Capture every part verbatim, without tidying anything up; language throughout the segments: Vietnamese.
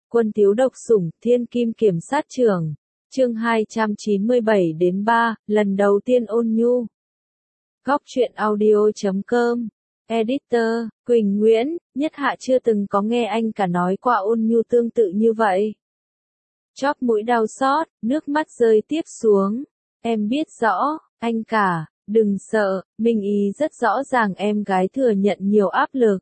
Quân Tiếu độc sủng, Thiên Kim Kiểm sát trưởng. Chương hai trăm chín mươi bảy đến ba, lần đầu tiên ôn nhu. Góc truyện audio chấm com. Editor, Quỳnh Nguyễn, Nhất Hạ chưa từng có nghe anh cả nói qua ôn nhu tương tự như vậy. Chóp mũi đau xót, nước mắt rơi tiếp xuống. Em biết rõ, anh cả, đừng sợ, Minh Ý rất rõ ràng em gái thừa nhận nhiều áp lực.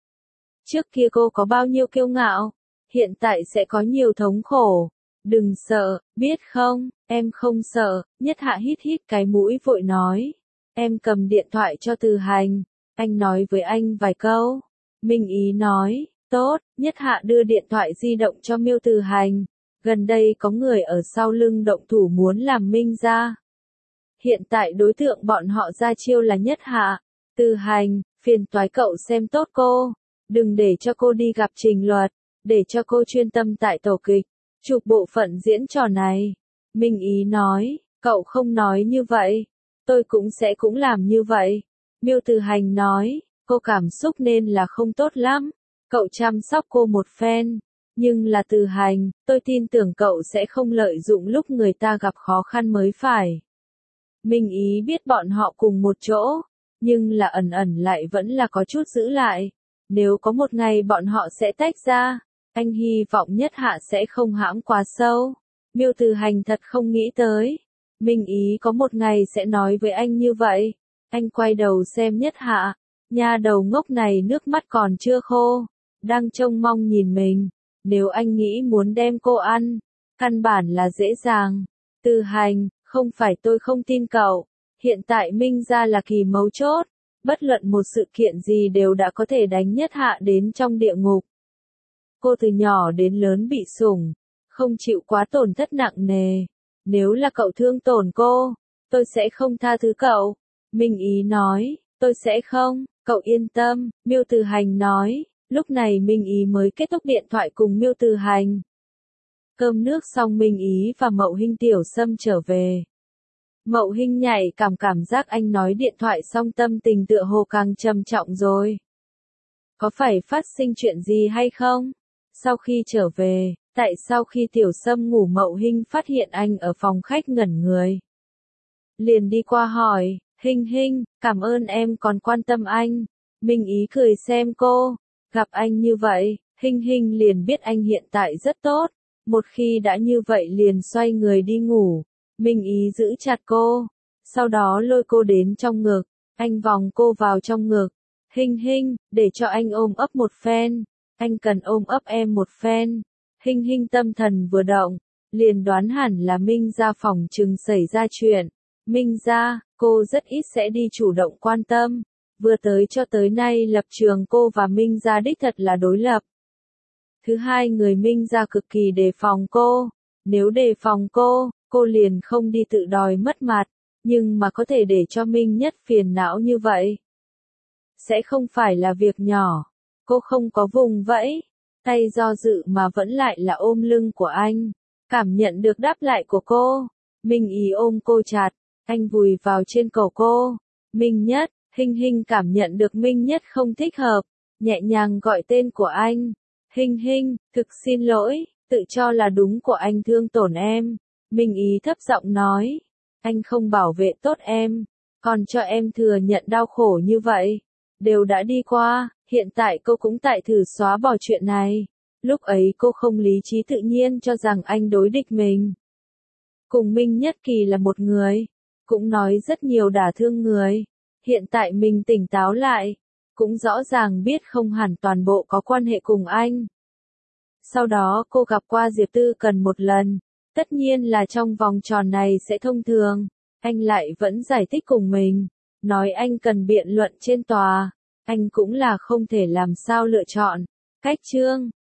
Trước kia cô có bao nhiêu kiêu ngạo, hiện tại sẽ có nhiều thống khổ. Đừng sợ, biết không, em không sợ. Nhất Hạ hít hít cái mũi vội nói. Em cầm điện thoại cho Từ Hành, anh nói với anh vài câu. Minh Ý nói, tốt. Nhất Hạ đưa điện thoại di động cho Miêu Từ Hành. Gần đây có người ở sau lưng động thủ muốn làm Minh ra. Hiện tại đối tượng bọn họ ra chiêu là Nhất Hạ. Từ Hành, phiền toái cậu xem tốt cô. Đừng để cho cô đi gặp Trình Luật, để cho cô chuyên tâm tại tổ kịch, chụp bộ phận diễn trò này. Minh Ý nói, cậu không nói như vậy, tôi cũng sẽ cũng làm như vậy. Miêu Từ Hành nói, cô cảm xúc nên là không tốt lắm, cậu chăm sóc cô một phen. Nhưng là Từ Hành, tôi tin tưởng cậu sẽ không lợi dụng lúc người ta gặp khó khăn mới phải. Minh Ý biết bọn họ cùng một chỗ, nhưng là ẩn ẩn lại vẫn là có chút giữ lại. Nếu có một ngày bọn họ sẽ tách ra, anh hy vọng Nhất Hạ sẽ không hãm quá sâu. Miêu Từ Hành thật không nghĩ tới. Minh Ý có một ngày sẽ nói với anh như vậy. Anh quay đầu xem Nhất Hạ. Nha đầu ngốc này nước mắt còn chưa khô, đang trông mong nhìn mình. Nếu anh nghĩ muốn đem cô ăn, căn bản là dễ dàng. Từ Hành, không phải tôi không tin cậu. Hiện tại Minh ra là kỳ mấu chốt. Bất luận một sự kiện gì đều đã có thể đánh Nhất Hạ đến trong địa ngục. Cô từ nhỏ đến lớn bị sủng, không chịu quá tổn thất nặng nề. Nếu là cậu thương tổn cô, tôi sẽ không tha thứ cậu. Minh Ý nói, tôi sẽ không, cậu yên tâm. Miêu Từ Hành nói, lúc này Minh Ý mới kết thúc điện thoại cùng Miêu Từ Hành. Cơm nước xong Minh Ý và Mậu Hinh Tiểu Sâm trở về. Mậu Hinh nhảy cảm cảm giác anh nói điện thoại xong tâm tình tựa hồ càng trầm trọng rồi. Có phải phát sinh chuyện gì hay không? Sau khi trở về, tại sao khi Tiểu Sâm ngủ Mậu Hinh phát hiện anh ở phòng khách ngẩn người. Liền đi qua hỏi, Hinh Hinh, cảm ơn em còn quan tâm anh. Minh Ý cười xem cô, gặp anh như vậy, Hinh Hinh liền biết anh hiện tại rất tốt. Một khi đã như vậy liền xoay người đi ngủ. Minh Ý giữ chặt cô, sau đó lôi cô đến trong ngực, anh vòng cô vào trong ngực. Hinh Hinh, để cho anh ôm ấp một phen, anh cần ôm ấp em một phen. Hinh Hinh tâm thần vừa động, liền đoán hẳn là Minh ra phòng chừng xảy ra chuyện. Minh ra, cô rất ít sẽ đi chủ động quan tâm, vừa tới cho tới nay lập trường cô và Minh ra đích thật là đối lập. Thứ hai người Minh ra cực kỳ đề phòng cô, nếu đề phòng cô, cô liền không đi tự đòi mất mặt, nhưng mà có thể để cho Minh Nhất phiền não như vậy. Sẽ không phải là việc nhỏ, cô không có vùng vẫy, tay do dự mà vẫn lại là ôm lưng của anh, cảm nhận được đáp lại của cô. Minh Ý ôm cô chặt, anh vùi vào trên cổ cô. Minh Nhất, Hinh Hinh cảm nhận được Minh Nhất không thích hợp, nhẹ nhàng gọi tên của anh. Hinh Hinh, thực xin lỗi, tự cho là đúng của anh thương tổn em. Minh Ý thấp giọng nói, anh không bảo vệ tốt em, còn cho em thừa nhận đau khổ như vậy. Đều đã đi qua, hiện tại cô cũng tại thử xóa bỏ chuyện này. Lúc ấy cô không lý trí tự nhiên cho rằng anh đối địch mình. Cùng Minh Nhất Kỳ là một người, cũng nói rất nhiều đả thương người. Hiện tại mình tỉnh táo lại, cũng rõ ràng biết không hẳn toàn bộ có quan hệ cùng anh. Sau đó cô gặp qua Diệp Tư Cần một lần. Tất nhiên là trong vòng tròn này sẽ thông thường, anh lại vẫn giải thích cùng mình, nói anh cần biện luận trên tòa, anh cũng là không thể làm sao lựa chọn. Cách chương